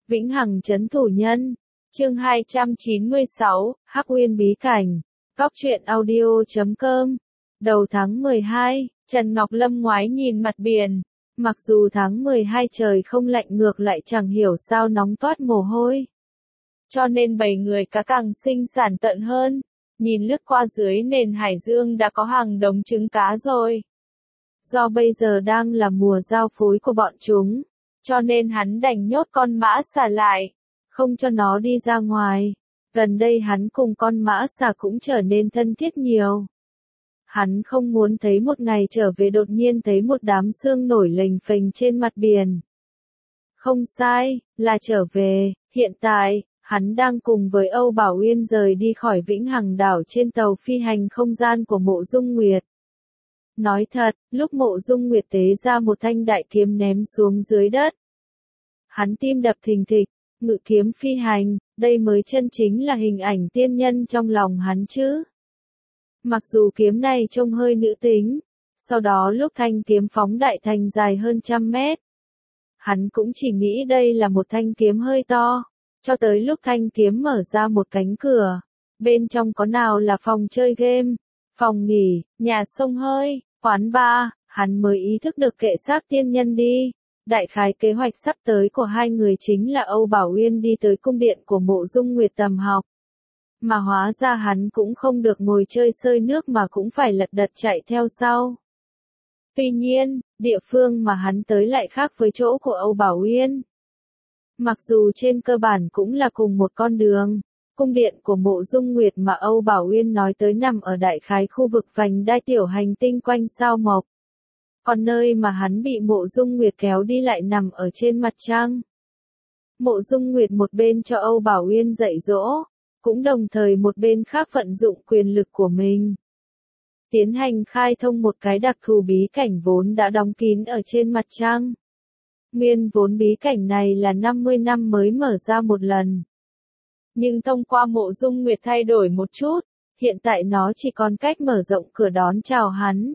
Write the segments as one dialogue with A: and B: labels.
A: Vĩnh Hằng trấn thủ nhân. Chương 296, Hắc Uyên bí cảnh. Góc truyện audio.com. Đầu tháng 12, Trần Ngọc Lâm ngoái nhìn mặt biển. Mặc dù tháng 12 trời không lạnh ngược lại chẳng hiểu sao nóng toát mồ hôi. Cho nên bầy người cá càng sinh sản tận hơn. Nhìn lướt qua dưới nền hải dương đã có hàng đống trứng cá rồi. Do bây giờ đang là mùa giao phối của bọn chúng, cho nên hắn đành nhốt con mã xà lại, không cho nó đi ra ngoài. Gần đây hắn cùng con mã xà cũng trở nên thân thiết nhiều. Hắn không muốn thấy một ngày trở về đột nhiên thấy một đám sương nổi lềnh phềnh trên mặt biển. Không sai, là trở về. Hiện tại, hắn đang cùng với Âu Bảo Uyên rời đi khỏi Vĩnh Hằng đảo trên tàu phi hành không gian của Mộ Dung Nguyệt. Nói thật, lúc Mộ Dung Nguyệt tế ra một thanh đại kiếm ném xuống dưới đất, hắn tim đập thình thịch, ngự kiếm phi hành, đây mới chân chính là hình ảnh tiên nhân trong lòng hắn chứ. Mặc dù kiếm này trông hơi nữ tính, sau đó lúc thanh kiếm phóng đại thành dài hơn 100 mét, hắn cũng chỉ nghĩ đây là một thanh kiếm hơi to, cho tới lúc thanh kiếm mở ra một cánh cửa, bên trong có nào là phòng chơi game, phòng nghỉ, nhà xông hơi, quán bar, hắn mới ý thức được kệ xác tiên nhân đi. Đại khái kế hoạch sắp tới của hai người chính là Âu Bảo Uyên đi tới cung điện của Mộ Dung Nguyệt tầm học. Mà hóa ra hắn cũng không được ngồi chơi sơi nước mà cũng phải lật đật chạy theo sau. Tuy nhiên, địa phương mà hắn tới lại khác với chỗ của Âu Bảo Uyên. Mặc dù trên cơ bản cũng là cùng một con đường, cung điện của Mộ Dung Nguyệt mà Âu Bảo Uyên nói tới nằm ở đại khái khu vực vành đai tiểu hành tinh quanh sao Mộc. Còn nơi mà hắn bị Mộ Dung Nguyệt kéo đi lại nằm ở trên mặt trăng. Mộ Dung Nguyệt một bên cho Âu Bảo Uyên dạy dỗ, cũng đồng thời một bên khác vận dụng quyền lực của mình, tiến hành khai thông một cái đặc thù bí cảnh vốn đã đóng kín ở trên mặt trăng. Nguyên vốn bí cảnh này là 50 năm mới mở ra một lần. Nhưng thông qua Mộ Dung Nguyệt thay đổi một chút, hiện tại nó chỉ còn cách mở rộng cửa đón chào hắn.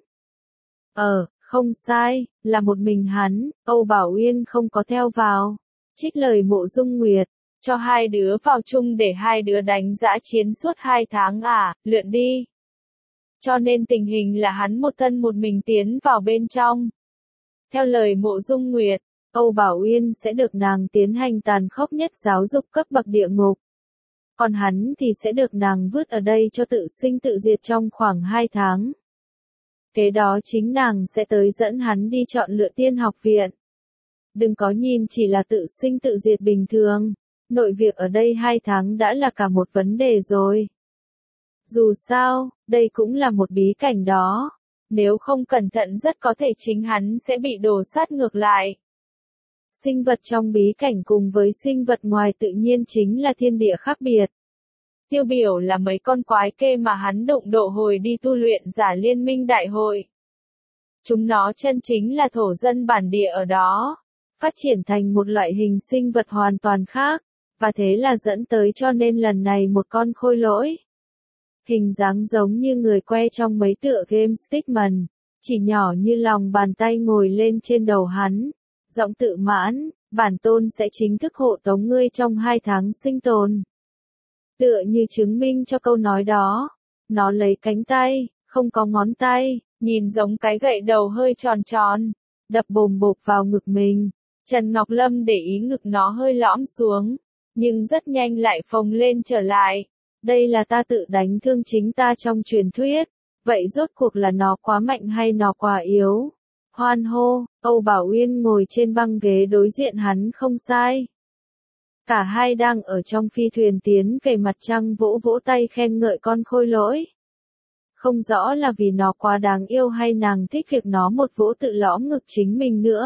A: Không sai, là một mình hắn, Âu Bảo Uyên không có theo vào. Trích lời Mộ Dung Nguyệt, cho hai đứa vào chung để hai đứa đánh dã chiến suốt 2 tháng lượn đi. Cho nên tình hình là hắn một thân một mình tiến vào bên trong. Theo lời Mộ Dung Nguyệt, Âu Bảo Uyên sẽ được nàng tiến hành tàn khốc nhất giáo dục cấp bậc địa ngục. Còn hắn thì sẽ được nàng vứt ở đây cho tự sinh tự diệt trong khoảng 2 tháng. Kế đó chính nàng sẽ tới dẫn hắn đi chọn lựa tiên học viện. Đừng có nhìn chỉ là tự sinh tự diệt bình thường, nội việc ở đây 2 tháng đã là cả một vấn đề rồi. Dù sao, đây cũng là một bí cảnh đó, nếu không cẩn thận rất có thể chính hắn sẽ bị đổ sát ngược lại. Sinh vật trong bí cảnh cùng với sinh vật ngoài tự nhiên chính là thiên địa khác biệt. Tiêu biểu là mấy con quái kê mà hắn đụng độ hồi đi tu luyện giả liên minh đại hội. Chúng nó chân chính là thổ dân bản địa ở đó, phát triển thành một loại hình sinh vật hoàn toàn khác, và thế là dẫn tới cho nên lần này một con khôi lỗi. Hình dáng giống như người que trong mấy tựa game Stickman, chỉ nhỏ như lòng bàn tay ngồi lên trên đầu hắn, giọng tự mãn, bản tôn sẽ chính thức hộ tống ngươi trong 2 tháng sinh tồn. Tựa như chứng minh cho câu nói đó, nó lấy cánh tay, không có ngón tay, nhìn giống cái gậy đầu hơi tròn tròn, đập bồm bộp vào ngực mình. Trần Ngọc Lâm để ý ngực nó hơi lõm xuống, nhưng rất nhanh lại phồng lên trở lại. Đây là ta tự đánh thương chính ta trong truyền thuyết, vậy rốt cuộc là nó quá mạnh hay nó quá yếu? Hoan hô, Âu Bảo Uyên ngồi trên băng ghế đối diện hắn không sai. Cả hai đang ở trong phi thuyền tiến về mặt trăng vỗ vỗ tay khen ngợi con khôi lỗi. Không rõ là vì nó quá đáng yêu hay nàng thích việc nó một vỗ tự lõm ngực chính mình nữa.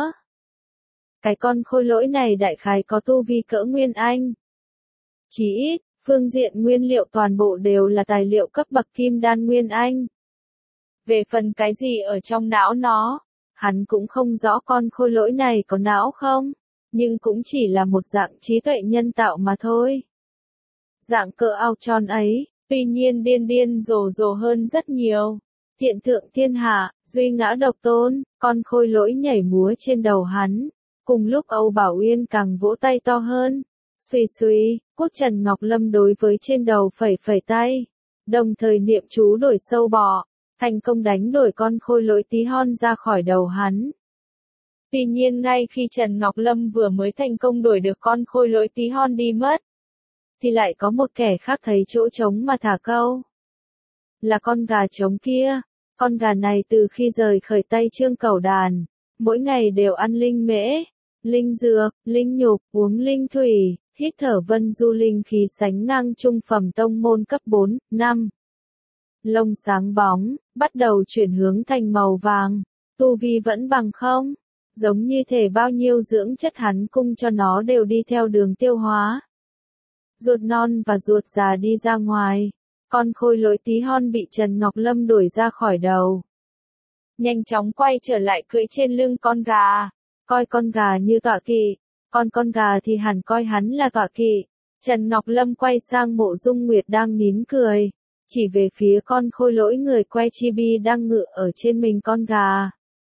A: Cái con khôi lỗi này đại khái có tu vi cỡ Nguyên Anh. Chỉ ít, phương diện nguyên liệu toàn bộ đều là tài liệu cấp bậc kim đan Nguyên Anh. Về phần cái gì ở trong não nó, hắn cũng không rõ con khôi lỗi này có não không, nhưng cũng chỉ là một dạng trí tuệ nhân tạo mà thôi. Dạng cỡ ao tròn ấy, tuy nhiên điên rồ hơn rất nhiều. Thiện thượng thiên hạ, duy ngã độc tôn, con khôi lỗi nhảy múa trên đầu hắn. Cùng lúc Âu Bảo Uyên càng vỗ tay to hơn, Xuy xuy, cút Trần Ngọc Lâm đối với trên đầu phẩy phẩy tay. Đồng thời niệm chú đổi sâu bọ, thành công đánh đổi con khôi lỗi tí hon ra khỏi đầu hắn. Tuy nhiên ngay khi Trần Ngọc Lâm vừa mới thành công đuổi được con khôi lỗi tí hon đi mất, thì lại có một kẻ khác thấy chỗ trống mà thả câu. Là con gà trống kia. Con gà này từ khi rời khởi tay Trương Cẩu Đàn, mỗi ngày đều ăn linh mễ, linh dược, linh nhục, uống linh thủy, hít thở vân du linh khí sánh ngang trung phẩm tông môn cấp 4, 5. Lông sáng bóng, bắt đầu chuyển hướng thành màu vàng, tu vi vẫn bằng không, giống như thể bao nhiêu dưỡng chất hắn cung cho nó đều đi theo đường tiêu hóa. Ruột non và ruột già đi ra ngoài, con khôi lỗi tí hon bị Trần Ngọc Lâm đuổi ra khỏi đầu. Nhanh chóng quay trở lại cưỡi trên lưng con gà, coi con gà như tọa kỵ, còn con gà thì hẳn coi hắn là tọa kỵ. Trần Ngọc Lâm quay sang Mộ Dung Nguyệt đang nín cười, chỉ về phía con khôi lỗi người quay chibi đang ngự ở trên mình con gà.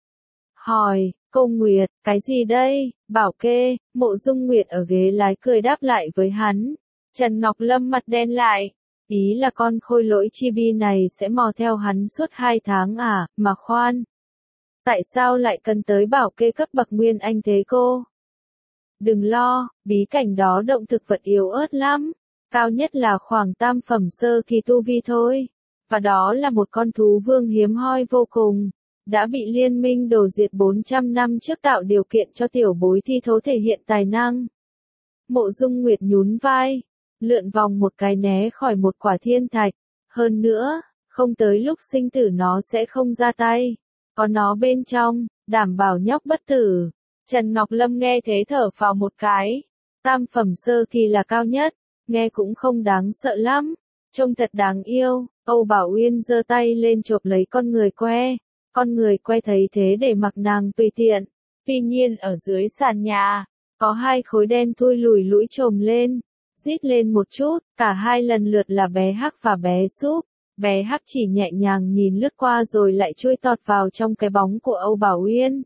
A: Hỏi, cô Nguyệt, cái gì đây? Bảo kê. Mộ Dung Nguyệt ở ghế lái cười đáp lại với hắn. Trần Ngọc Lâm mặt đen lại. Ý là con khôi lỗi chibi này sẽ mò theo hắn suốt 2 tháng à, mà khoan. Tại sao lại cần tới bảo kê cấp bậc nguyên anh thế cô? Đừng lo, bí cảnh đó động thực vật yếu ớt lắm. Cao nhất là khoảng tam phẩm sơ kỳ tu vi thôi. Và đó là một con thú vương hiếm hoi vô cùng. Đã bị liên minh đổ diệt 400 năm trước tạo điều kiện cho tiểu bối thi thố thể hiện tài năng. Mộ Dung Nguyệt nhún vai, lượn vòng một cái né khỏi một quả thiên thạch. Hơn nữa, không tới lúc sinh tử nó sẽ không ra tay. Có nó bên trong, đảm bảo nhóc bất tử. Trần Ngọc Lâm nghe thế thở phào một cái. Tam phẩm sơ kỳ là cao nhất, nghe cũng không đáng sợ lắm. Trông thật đáng yêu. Âu Bảo Uyên giơ tay lên chộp lấy con người que. Con người que thấy thế để mặc nàng tùy tiện. Tuy nhiên ở dưới sàn nhà, có 2 khối đen thui lùi lũi chồm lên, rít lên một chút, cả hai lần lượt là bé Hắc và bé Súp. Bé Hắc chỉ nhẹ nhàng nhìn lướt qua rồi lại chui tọt vào trong cái bóng của Âu Bảo Uyên.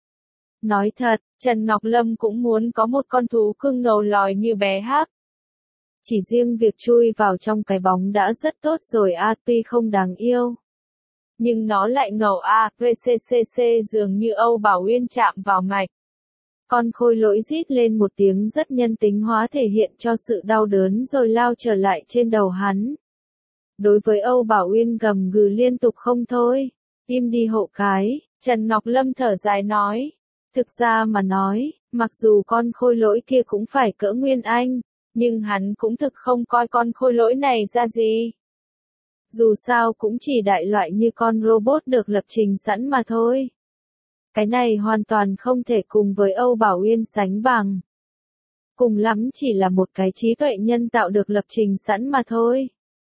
A: Nói thật, Trần Ngọc Lâm cũng muốn có một con thú cưng ngầu lòi như bé Hắc. Chỉ riêng việc chui vào trong cái bóng đã rất tốt rồi tuy không đáng yêu. Nhưng nó lại ngầu PCCC dường như Âu Bảo Uyên chạm vào mạch. Con khôi lỗi rít lên một tiếng rất nhân tính hóa thể hiện cho sự đau đớn rồi lao trở lại trên đầu hắn. Đối với Âu Bảo Uyên gầm gừ liên tục không thôi. Im đi hộ cái, Trần Ngọc Lâm thở dài nói. Thực ra mà nói, mặc dù con khôi lỗi kia cũng phải cỡ nguyên anh, nhưng hắn cũng thực không coi con khôi lỗi này ra gì. Dù sao cũng chỉ đại loại như con robot được lập trình sẵn mà thôi. Cái này hoàn toàn không thể cùng với Âu Bảo Uyên sánh bằng. Cùng lắm chỉ là một cái trí tuệ nhân tạo được lập trình sẵn mà thôi.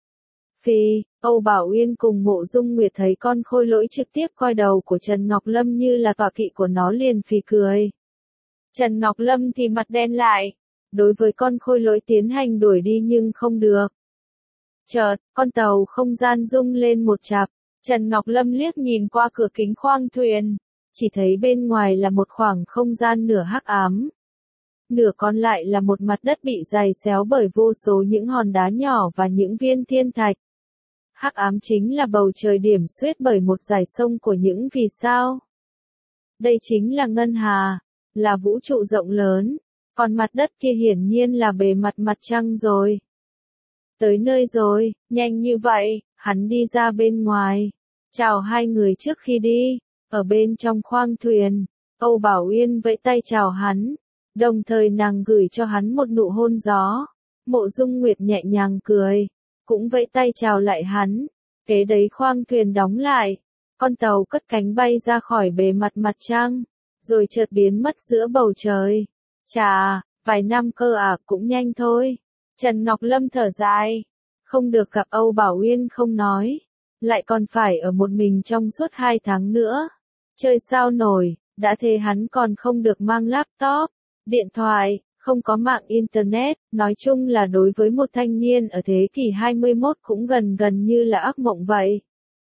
A: Phi, Âu Bảo Uyên cùng Mộ Dung Nguyệt thấy con khôi lỗi trực tiếp coi đầu của Trần Ngọc Lâm như là tọa kỵ của nó liền phì cười. Trần Ngọc Lâm thì mặt đen lại. Đối với con khôi lỗi tiến hành đuổi đi nhưng không được. Chợt, con tàu không gian rung lên một chặp. Trần Ngọc Lâm liếc nhìn qua cửa kính khoang thuyền. Chỉ thấy bên ngoài là một khoảng không gian nửa hắc ám. Nửa còn lại là một mặt đất bị dày xéo bởi vô số những hòn đá nhỏ và những viên thiên thạch. Hắc ám chính là bầu trời điểm xuyết bởi một dải sông của những vì sao. Đây chính là ngân hà, là vũ trụ rộng lớn, còn mặt đất kia hiển nhiên là bề mặt mặt trăng rồi. Tới nơi rồi, nhanh như vậy, hắn đi ra bên ngoài. Chào hai người trước khi đi, ở bên trong khoang thuyền, Âu Bảo Uyên vẫy tay chào hắn, đồng thời nàng gửi cho hắn một nụ hôn gió. Mộ Dung Nguyệt nhẹ nhàng cười, cũng vẫy tay chào lại hắn. Kế đấy khoang thuyền đóng lại, con tàu cất cánh bay ra khỏi bề mặt mặt trăng, rồi chợt biến mất giữa bầu trời. Chà, vài năm cơ cũng nhanh thôi. Trần Ngọc Lâm thở dài, không được gặp Âu Bảo Uyên không nói, lại còn phải ở một mình trong suốt 2 tháng nữa. Chơi sao nổi, đã thế hắn còn không được mang laptop, điện thoại, không có mạng internet, nói chung là đối với một thanh niên ở thế kỷ 21 cũng gần gần như là ác mộng vậy.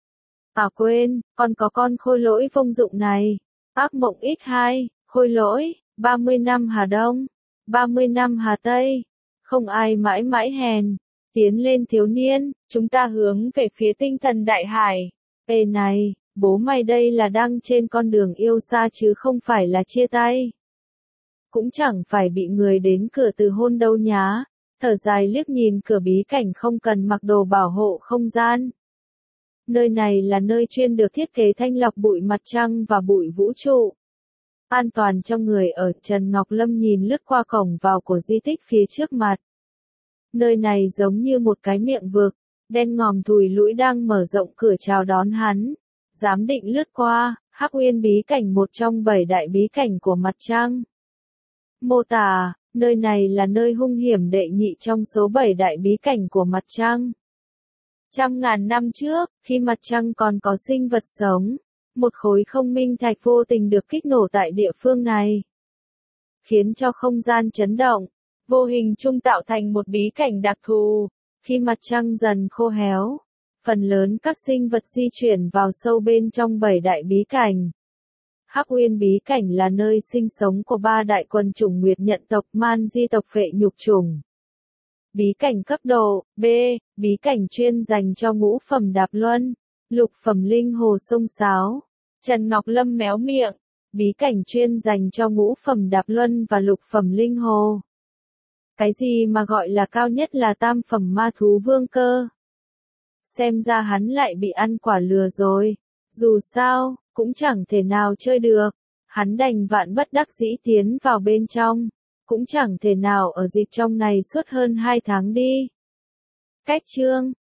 A: Quên, còn có con khôi lỗi vô dụng này. Ác mộng x2, khôi lỗi, 30 năm Hà Đông, 30 năm Hà Tây. không ai mãi mãi hèn. Tiến lên thiếu niên, chúng ta hướng về phía tinh thần đại hải. Ê này, bố mày đây là đang trên con đường yêu xa chứ không phải là chia tay. Cũng chẳng phải bị người đến cửa từ hôn đâu nhá. Thở dài liếc nhìn cửa bí cảnh không cần mặc đồ bảo hộ không gian. Nơi này là nơi chuyên được thiết kế thanh lọc bụi mặt trăng và bụi vũ trụ. An toàn cho người ở. Trần Ngọc Lâm nhìn lướt qua cổng vào của di tích phía trước mặt. Nơi này giống như một cái miệng vực, đen ngòm thùi lũi đang mở rộng cửa chào đón hắn. Giám định lướt qua, Hắc Uyên bí cảnh một trong 7 đại bí cảnh của mặt trăng. Mô tả, nơi này là nơi hung hiểm đệ nhị trong số 7 đại bí cảnh của mặt trăng. Trăm ngàn năm trước, khi mặt trăng còn có sinh vật sống, một khối không minh thạch vô tình được kích nổ tại địa phương này, khiến cho không gian chấn động, vô hình chung tạo thành một bí cảnh đặc thù. Khi mặt trăng dần khô héo, phần lớn các sinh vật di chuyển vào sâu bên trong 7 đại bí cảnh. Hắc Uyên bí cảnh là nơi sinh sống của 3 đại quần chủng Nguyệt Nhận tộc Man Di tộc Phệ Nhục chủng. Bí cảnh cấp độ B, bí cảnh chuyên dành cho ngũ phẩm đạp luân, lục phẩm linh hồ sông sáo. Trần Ngọc Lâm méo miệng, bí cảnh chuyên dành cho ngũ phẩm đạp luân và lục phẩm linh hồ. Cái gì mà gọi là cao nhất là tam phẩm ma thú vương cơ. Xem ra hắn lại bị ăn quả lừa rồi. Dù sao, cũng chẳng thể nào chơi được. Hắn đành vạn bất đắc dĩ tiến vào bên trong. Cũng chẳng thể nào ở dịch trong này suốt hơn 2 tháng đi. Cách chương